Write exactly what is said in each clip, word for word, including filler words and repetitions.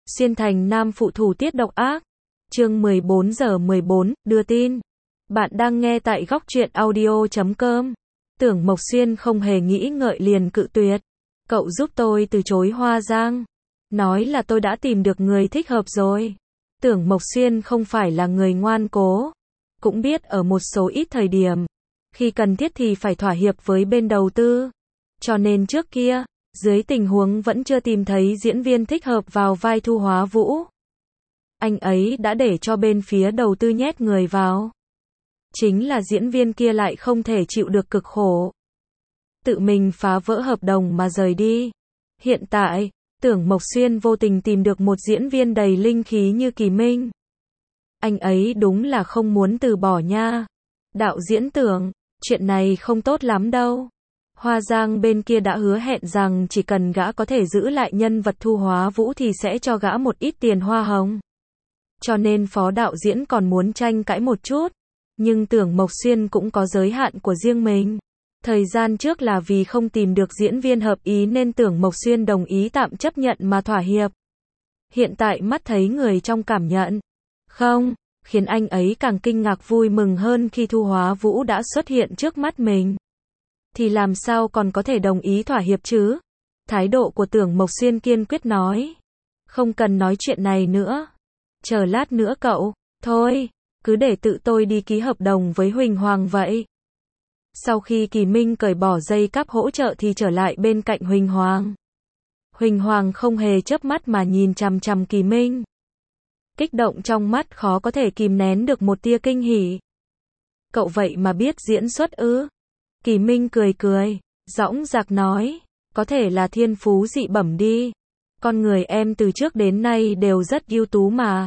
Xuyên thành nam phụ thủ tiết độc ác. Chương mười bốn giờ mười bốn, đưa tin. Bạn đang nghe tại góc truyện audio chấm com. Tưởng Mộc Xuyên không hề nghĩ ngợi liền cự tuyệt. Cậu giúp tôi từ chối Hoa Giang. Nói là tôi đã tìm được người thích hợp rồi. Tưởng Mộc Xuyên không phải là người ngoan cố. Cũng biết ở một số ít thời điểm, khi cần thiết thì phải thỏa hiệp với bên đầu tư. Cho nên trước kia, dưới tình huống vẫn chưa tìm thấy diễn viên thích hợp vào vai Thu Hóa Vũ, anh ấy đã để cho bên phía đầu tư nhét người vào. Chính là diễn viên kia lại không thể chịu được cực khổ, tự mình phá vỡ hợp đồng mà rời đi. Hiện tại, Tưởng Mộc Xuyên vô tình tìm được một diễn viên đầy linh khí như Kỳ Minh. Anh ấy đúng là không muốn từ bỏ nha. Đạo diễn Tưởng, chuyện này không tốt lắm đâu. Hoa Giang bên kia đã hứa hẹn rằng chỉ cần gã có thể giữ lại nhân vật Thu Hóa Vũ thì sẽ cho gã một ít tiền hoa hồng. Cho nên phó đạo diễn còn muốn tranh cãi một chút. Nhưng Tưởng Mộc Xuyên cũng có giới hạn của riêng mình. Thời gian trước là vì không tìm được diễn viên hợp ý nên Tưởng Mộc Xuyên đồng ý tạm chấp nhận mà thỏa hiệp. Hiện tại mắt thấy người trong cảm nhận không, khiến anh ấy càng kinh ngạc vui mừng hơn khi Thu Hóa Vũ đã xuất hiện trước mắt mình. Thì làm sao còn có thể đồng ý thỏa hiệp chứ? Thái độ của Tưởng Mộc Xuyên kiên quyết nói. Không cần nói chuyện này nữa. Chờ lát nữa cậu. Thôi, cứ để tự tôi đi ký hợp đồng với Huỳnh Hoàng vậy. Sau khi Kỳ Minh cởi bỏ dây cáp hỗ trợ thì trở lại bên cạnh Huỳnh Hoàng. Huỳnh Hoàng không hề chớp mắt mà nhìn chằm chằm Kỳ Minh. Kích động trong mắt khó có thể kìm nén được một tia kinh hỉ. Cậu vậy mà biết diễn xuất ư? Kỳ Minh cười cười, dõng dạc nói, có thể là thiên phú dị bẩm đi. Con người em từ trước đến nay đều rất ưu tú mà.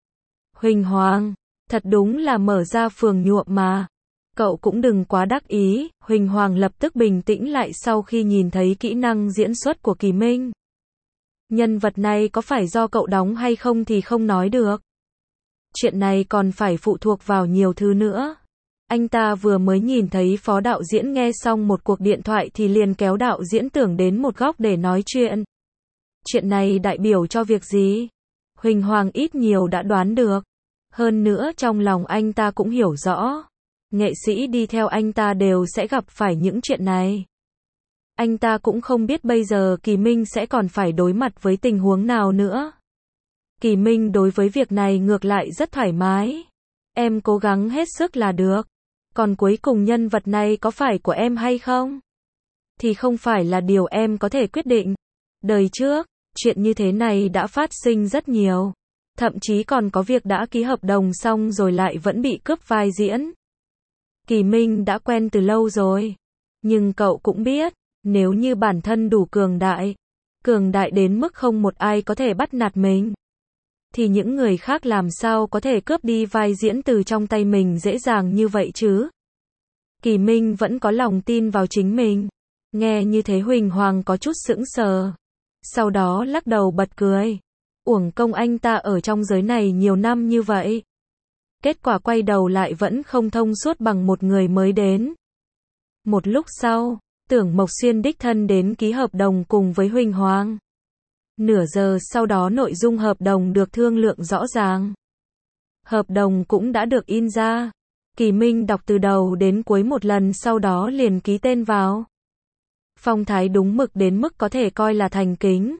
Huỳnh Hoàng, thật đúng là mở ra phường nhuộm mà. Cậu cũng đừng quá đắc ý. Huỳnh Hoàng lập tức bình tĩnh lại sau khi nhìn thấy kỹ năng diễn xuất của Kỳ Minh. Nhân vật này có phải do cậu đóng hay không thì không nói được. Chuyện này còn phải phụ thuộc vào nhiều thứ nữa. Anh ta vừa mới nhìn thấy phó đạo diễn nghe xong một cuộc điện thoại thì liền kéo đạo diễn Tưởng đến một góc để nói chuyện. Chuyện này đại biểu cho việc gì? Huỳnh Hoàng ít nhiều đã đoán được. Hơn nữa trong lòng anh ta cũng hiểu rõ. Nghệ sĩ đi theo anh ta đều sẽ gặp phải những chuyện này. Anh ta cũng không biết bây giờ Kỳ Minh sẽ còn phải đối mặt với tình huống nào nữa. Kỳ Minh đối với việc này ngược lại rất thoải mái. Em cố gắng hết sức là được. Còn cuối cùng nhân vật này có phải của em hay không? Thì không phải là điều em có thể quyết định. Đời trước, chuyện như thế này đã phát sinh rất nhiều. Thậm chí còn có việc đã ký hợp đồng xong rồi lại vẫn bị cướp vai diễn. Kỳ Minh đã quen từ lâu rồi. Nhưng cậu cũng biết, nếu như bản thân đủ cường đại, cường đại đến mức không một ai có thể bắt nạt mình, thì những người khác làm sao có thể cướp đi vai diễn từ trong tay mình dễ dàng như vậy chứ? Kỳ Minh vẫn có lòng tin vào chính mình. Nghe như thế Huỳnh Hoàng có chút sững sờ. Sau đó lắc đầu bật cười. Uổng công anh ta ở trong giới này nhiều năm như vậy. Kết quả quay đầu lại vẫn không thông suốt bằng một người mới đến. Một lúc sau, Tưởng Mộc Xuyên đích thân đến ký hợp đồng cùng với Huỳnh Hoàng. Nửa giờ sau đó nội dung hợp đồng được thương lượng rõ ràng. Hợp đồng cũng đã được in ra. Kỳ Minh đọc từ đầu đến cuối một lần sau đó liền ký tên vào. Phong thái đúng mực đến mức có thể coi là thành kính.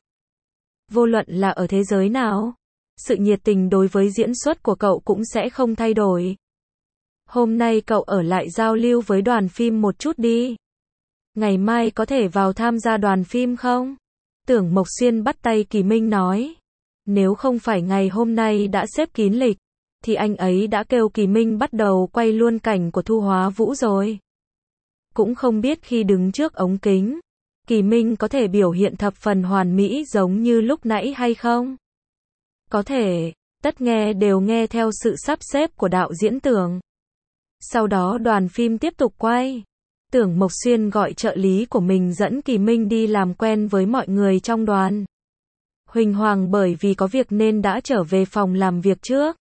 Vô luận là ở thế giới nào, sự nhiệt tình đối với diễn xuất của cậu cũng sẽ không thay đổi. Hôm nay cậu ở lại giao lưu với đoàn phim một chút đi. Ngày mai có thể vào tham gia đoàn phim không? Tưởng Mộc Xuyên bắt tay Kỳ Minh nói. Nếu không phải ngày hôm nay đã xếp kín lịch, thì anh ấy đã kêu Kỳ Minh bắt đầu quay luôn cảnh của Thu Hóa Vũ rồi. Cũng không biết khi đứng trước ống kính, Kỳ Minh có thể biểu hiện thập phần hoàn mỹ giống như lúc nãy hay không? Có thể, tất nghe đều nghe theo sự sắp xếp của đạo diễn Tưởng. Sau đó đoàn phim tiếp tục quay. Tưởng Mộc Xuyên gọi trợ lý của mình dẫn Kỳ Minh đi làm quen với mọi người trong đoàn. Huỳnh Hoàng bởi vì có việc nên đã trở về phòng làm việc trước.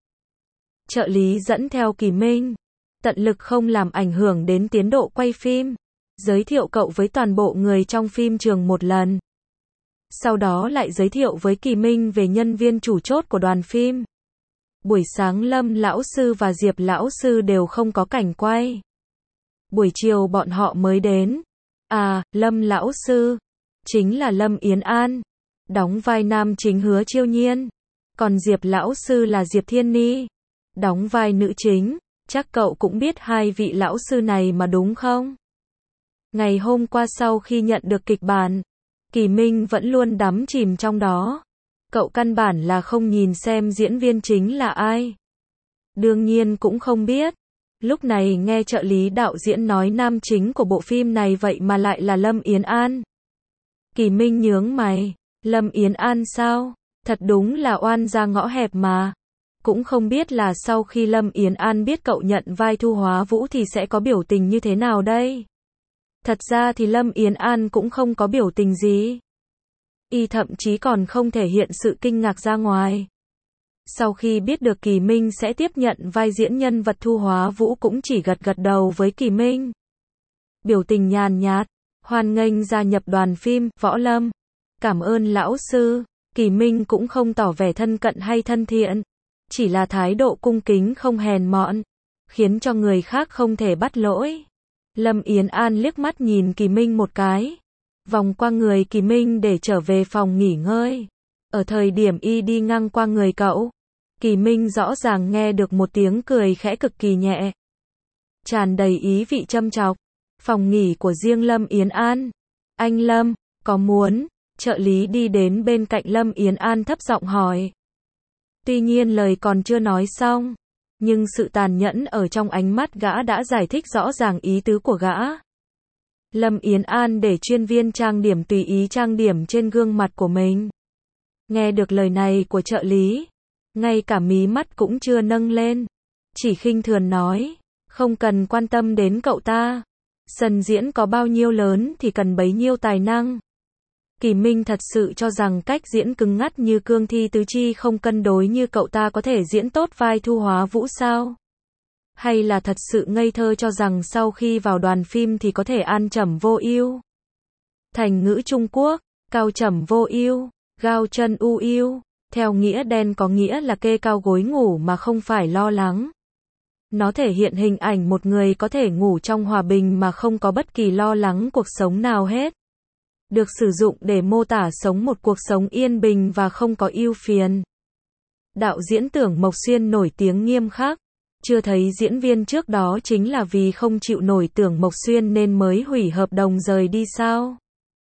Trợ lý dẫn theo Kỳ Minh, tận lực không làm ảnh hưởng đến tiến độ quay phim. Giới thiệu cậu với toàn bộ người trong phim trường một lần. sau đó lại giới thiệu với Kỳ Minh về nhân viên chủ chốt của đoàn phim. Buổi sáng Lâm lão sư và Diệp lão sư đều không có cảnh quay. Buổi chiều bọn họ mới đến. À, Lâm lão sư, chính là Lâm Yến An, đóng vai nam chính Hứa Chiêu Nhiên. Còn Diệp lão sư là Diệp Thiên Ni, đóng vai nữ chính. Chắc cậu cũng biết hai vị lão sư này mà đúng không? Ngày hôm qua sau khi nhận được kịch bản, Kỳ Minh vẫn luôn đắm chìm trong đó. Cậu căn bản là không nhìn xem diễn viên chính là ai. Đương nhiên cũng không biết. Lúc này nghe trợ lý đạo diễn nói nam chính của bộ phim này vậy mà lại là Lâm Yến An. Kỳ Minh nhướng mày. Lâm Yến An sao? Thật đúng là oan ra ngõ hẹp mà. Cũng không biết là sau khi Lâm Yến An biết cậu nhận vai Thu Hóa Vũ thì sẽ có biểu tình như thế nào đây? Thật ra thì Lâm Yến An cũng không có biểu tình gì. Y thậm chí còn không thể hiện sự kinh ngạc ra ngoài. Sau khi biết được Kỳ Minh sẽ tiếp nhận vai diễn nhân vật Thu Hóa Vũ cũng chỉ gật gật đầu với Kỳ Minh. Biểu tình nhàn nhạt, hoan nghênh gia nhập đoàn phim, Võ Lâm. Cảm ơn lão sư. Kỳ Minh cũng không tỏ vẻ thân cận hay thân thiện. Chỉ là thái độ cung kính không hèn mọn, khiến cho người khác không thể bắt lỗi. Lâm Yến An liếc mắt nhìn Kỳ Minh một cái, vòng qua người Kỳ Minh để trở về phòng nghỉ ngơi. Ở thời điểm y đi ngang qua người cậu, Kỳ Minh rõ ràng nghe được một tiếng cười khẽ cực kỳ nhẹ, tràn đầy ý vị châm chọc. Phòng nghỉ của riêng Lâm Yến An. Anh Lâm, có muốn? Trợ lý đi đến bên cạnh Lâm Yến An thấp giọng hỏi. Tuy nhiên lời còn chưa nói xong, nhưng sự tàn nhẫn ở trong ánh mắt gã đã giải thích rõ ràng ý tứ của gã. Lâm Yến An để chuyên viên trang điểm tùy ý trang điểm trên gương mặt của mình. Nghe được lời này của trợ lý, ngay cả mí mắt cũng chưa nâng lên, chỉ khinh thường nói, không cần quan tâm đến cậu ta. Sân diễn có bao nhiêu lớn thì cần bấy nhiêu tài năng. Kỳ Minh thật sự cho rằng cách diễn cứng ngắt như cương thi tứ chi không cân đối như cậu ta có thể diễn tốt vai Thu Hóa Vũ sao? Hay là thật sự ngây thơ cho rằng sau khi vào đoàn phim thì có thể an trầm vô ưu? Thành ngữ Trung Quốc, cao trầm vô ưu, gao chân u ưu, theo nghĩa đen có nghĩa là kê cao gối ngủ mà không phải lo lắng. Nó thể hiện hình ảnh một người có thể ngủ trong hòa bình mà không có bất kỳ lo lắng cuộc sống nào hết. Được sử dụng để mô tả sống một cuộc sống yên bình và không có ưu phiền. Đạo diễn Tưởng Mộc Xuyên nổi tiếng nghiêm khắc. Chưa thấy diễn viên trước đó chính là vì không chịu nổi Tưởng Mộc Xuyên nên mới hủy hợp đồng rời đi sao?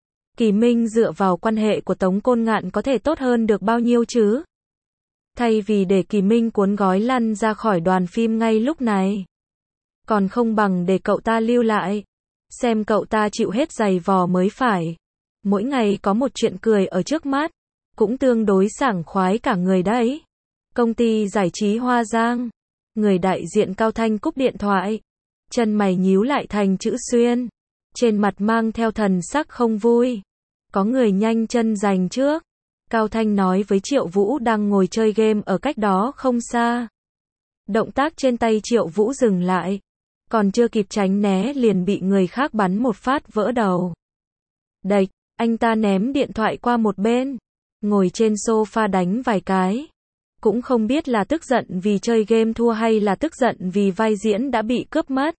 Kỳ Minh dựa vào quan hệ của Tống Côn Ngạn có thể tốt hơn được bao nhiêu chứ? Thay vì để Kỳ Minh cuốn gói lăn ra khỏi đoàn phim ngay lúc này, còn không bằng để cậu ta lưu lại, xem cậu ta chịu hết giày vò mới phải. Mỗi ngày có một chuyện cười ở trước mắt, cũng tương đối sảng khoái cả người đấy. Công ty giải trí Hoa Giang, người đại diện Cao Thanh cúp điện thoại, chân mày nhíu lại thành chữ xuyên, trên mặt mang theo thần sắc không vui. Có người nhanh chân giành trước. Cao Thanh nói với Triệu Vũ đang ngồi chơi game ở cách đó không xa. Động tác trên tay Triệu Vũ dừng lại, còn chưa kịp tránh né liền bị người khác bắn một phát vỡ đầu. Đạch, anh ta ném điện thoại qua một bên, ngồi trên sofa đánh vài cái. Cũng không biết là tức giận vì chơi game thua hay là tức giận vì vai diễn đã bị cướp mất.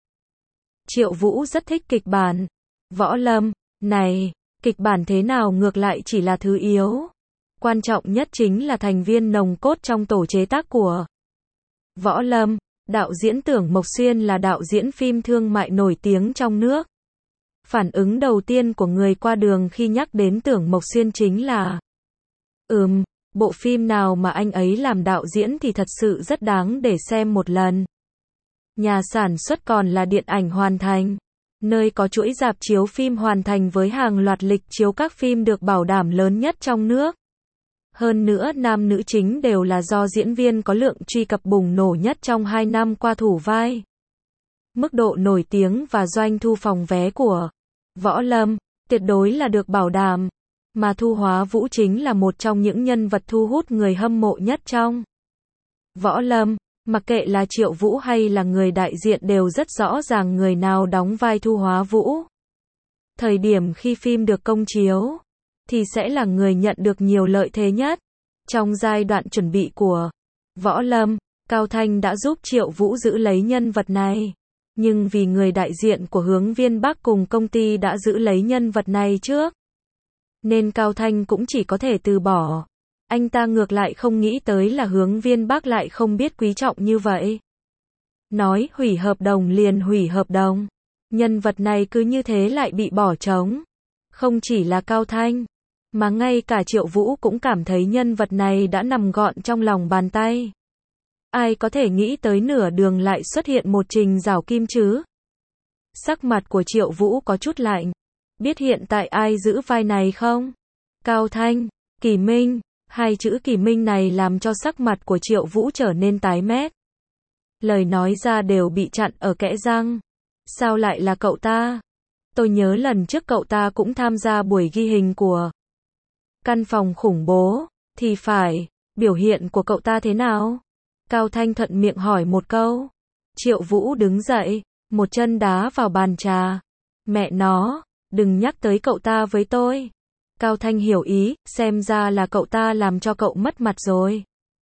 Triệu Vũ rất thích kịch bản. Võ Lâm, này, kịch bản thế nào ngược lại chỉ là thứ yếu. Quan trọng nhất chính là thành viên nòng cốt trong tổ chế tác của Võ Lâm. Đạo diễn Tưởng Mộc Xuyên là đạo diễn phim thương mại nổi tiếng trong nước. Phản ứng đầu tiên của người qua đường khi nhắc đến Tưởng Mộc Xuyên chính là Ừm, bộ phim nào mà anh ấy làm đạo diễn thì thật sự rất đáng để xem một lần. Nhà sản xuất còn là Điện ảnh Hoàn Thành, nơi có chuỗi rạp chiếu phim hoàn thành với hàng loạt lịch chiếu các phim được bảo đảm lớn nhất trong nước. Hơn nữa nam nữ chính đều là do diễn viên có lượng truy cập bùng nổ nhất trong hai năm qua thủ vai. Mức độ nổi tiếng và doanh thu phòng vé của Võ Lâm tuyệt đối là được bảo đảm, mà Thu Hóa Vũ chính là một trong những nhân vật thu hút người hâm mộ nhất trong Võ Lâm. Mặc kệ là Triệu Vũ hay là người đại diện đều rất rõ ràng người nào đóng vai Thu Hóa Vũ. Thời điểm khi phim được công chiếu, thì sẽ là người nhận được nhiều lợi thế nhất. Trong giai đoạn chuẩn bị của Võ Lâm, Cao Thanh đã giúp Triệu Vũ giữ lấy nhân vật này. Nhưng vì người đại diện của Hướng Viên Bắc cùng công ty đã giữ lấy nhân vật này trước, nên Cao Thanh cũng chỉ có thể từ bỏ. Anh ta ngược lại không nghĩ tới là Hướng Viên Bắc lại không biết quý trọng như vậy. Nói hủy hợp đồng liền hủy hợp đồng. Nhân vật này cứ như thế lại bị bỏ trống. Không chỉ là Cao Thanh, mà ngay cả Triệu Vũ cũng cảm thấy nhân vật này đã nằm gọn trong lòng bàn tay. Ai có thể nghĩ tới nửa đường lại xuất hiện một Trình Giảo Kim chứ? Sắc mặt của Triệu Vũ có chút lạnh. Biết hiện tại ai giữ vai này không? Cao Thanh, Kỳ Minh. Hai chữ Kỳ Minh này làm cho sắc mặt của Triệu Vũ trở nên tái mét. Lời nói ra đều bị chặn ở kẽ răng. Sao lại là cậu ta? Tôi nhớ lần trước cậu ta cũng tham gia buổi ghi hình của căn phòng khủng bố, thì phải, biểu hiện của cậu ta thế nào? Cao Thanh thuận miệng hỏi một câu. Triệu Vũ đứng dậy, một chân đá vào bàn trà. Mẹ nó, đừng nhắc tới cậu ta với tôi. Cao Thanh hiểu ý, xem ra là cậu ta làm cho cậu mất mặt rồi.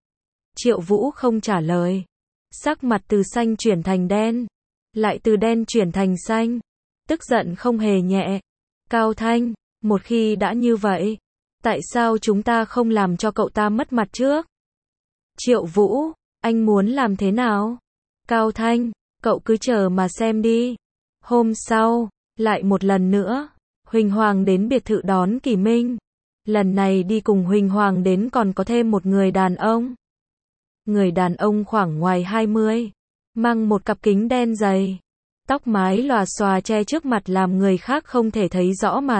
Triệu Vũ không trả lời. Sắc mặt từ xanh chuyển thành đen, lại từ đen chuyển thành xanh. Tức giận không hề nhẹ. Cao Thanh, một khi đã như vậy, tại sao chúng ta không làm cho cậu ta mất mặt trước? Triệu Vũ, anh muốn làm thế nào? Cao Thanh, cậu cứ chờ mà xem đi. Hôm sau, lại một lần nữa, Huỳnh Hoàng đến biệt thự đón Kỳ Minh. Lần này đi cùng Huỳnh Hoàng đến còn có thêm một người đàn ông. Người đàn ông khoảng ngoài hai mươi, mang một cặp kính đen dày, tóc mái lòa xòa che trước mặt làm người khác không thể thấy rõ mặt.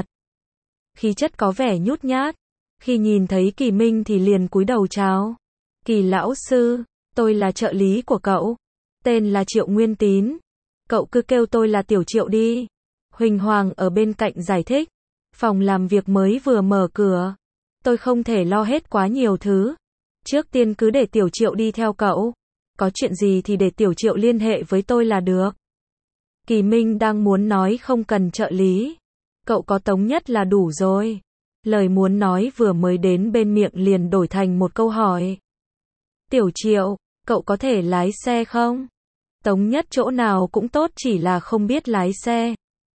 Khí chất có vẻ nhút nhát. Khi nhìn thấy Kỳ Minh thì liền cúi đầu chào. Kỳ lão sư, tôi là trợ lý của cậu. Tên là Triệu Nguyên Tín. Cậu cứ kêu tôi là Tiểu Triệu đi. Huỳnh Hoàng ở bên cạnh giải thích. Phòng làm việc mới vừa mở cửa. Tôi không thể lo hết quá nhiều thứ. Trước tiên cứ để Tiểu Triệu đi theo cậu. Có chuyện gì thì để Tiểu Triệu liên hệ với tôi là được. Kỳ Minh đang muốn nói không cần trợ lý. Cậu có Tống Nhất là đủ rồi. Lời muốn nói vừa mới đến bên miệng liền đổi thành một câu hỏi. Tiểu Triệu, cậu có thể lái xe không? Tống Nhất chỗ nào cũng tốt chỉ là không biết lái xe.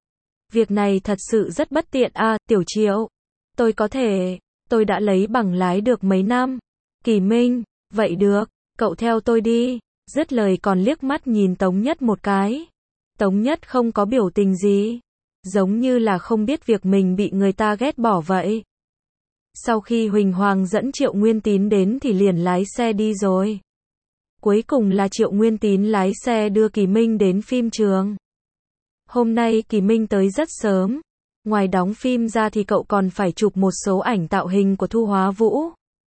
Việc này thật sự rất bất tiện à, Tiểu Triệu. Tôi có thể, tôi đã lấy bằng lái được mấy năm. Kỳ Minh, vậy được, cậu theo tôi đi. Dứt lời còn liếc mắt nhìn Tống Nhất một cái. Tống Nhất không có biểu tình gì. Giống như là không biết việc mình bị người ta ghét bỏ vậy. Sau khi Huỳnh Hoàng dẫn Triệu Nguyên Tín đến thì liền lái xe đi rồi. Cuối cùng là Triệu Nguyên Tín lái xe đưa Kỳ Minh đến phim trường. Hôm nay Kỳ Minh tới rất sớm. Ngoài đóng phim ra thì cậu còn phải chụp một số ảnh tạo hình của Thu Hóa Vũ.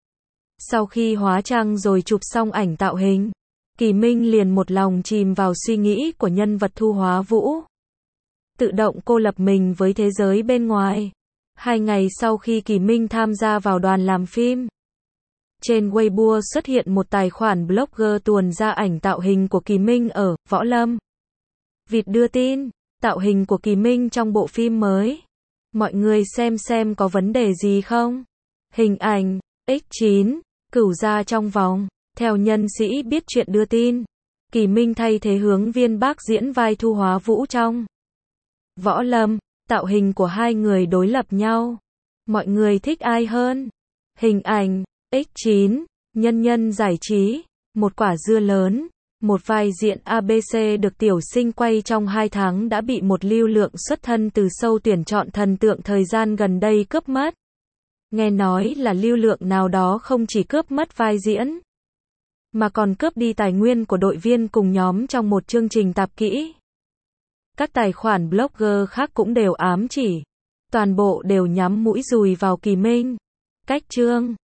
Sau khi hóa trang rồi chụp xong ảnh tạo hình, Kỳ Minh liền một lòng chìm vào suy nghĩ của nhân vật Thu Hóa Vũ. Tự động cô lập mình với thế giới bên ngoài. Hai ngày sau khi Kỳ Minh tham gia vào đoàn làm phim, trên Weibo xuất hiện một tài khoản blogger tuồn ra ảnh tạo hình của Kỳ Minh ở Võ Lâm. Vịt đưa tin, tạo hình của Kỳ Minh trong bộ phim mới. Mọi người xem xem có vấn đề gì không? Hình ảnh, nhân chín, Cửu Gia trong vòng. Theo nhân sĩ biết chuyện đưa tin, Kỳ Minh thay thế Hướng Viên Bắc diễn vai Thu Hóa Vũ trong Võ Lâm. Tạo hình của hai người đối lập nhau. Mọi người thích ai hơn? Hình ảnh, nhân chín, nhân nhân giải trí, một quả dưa lớn, một vai diễn a bê xê được tiểu sinh quay trong hai tháng đã bị một lưu lượng xuất thân từ show tuyển chọn thần tượng thời gian gần đây cướp mất. Nghe nói là lưu lượng nào đó không chỉ cướp mất vai diễn, mà còn cướp đi tài nguyên của đội viên cùng nhóm trong một chương trình tạp kỹ. Các tài khoản blogger khác cũng đều ám chỉ. Toàn bộ đều nhắm mũi dùi vào Kỳ Minh. Cách chương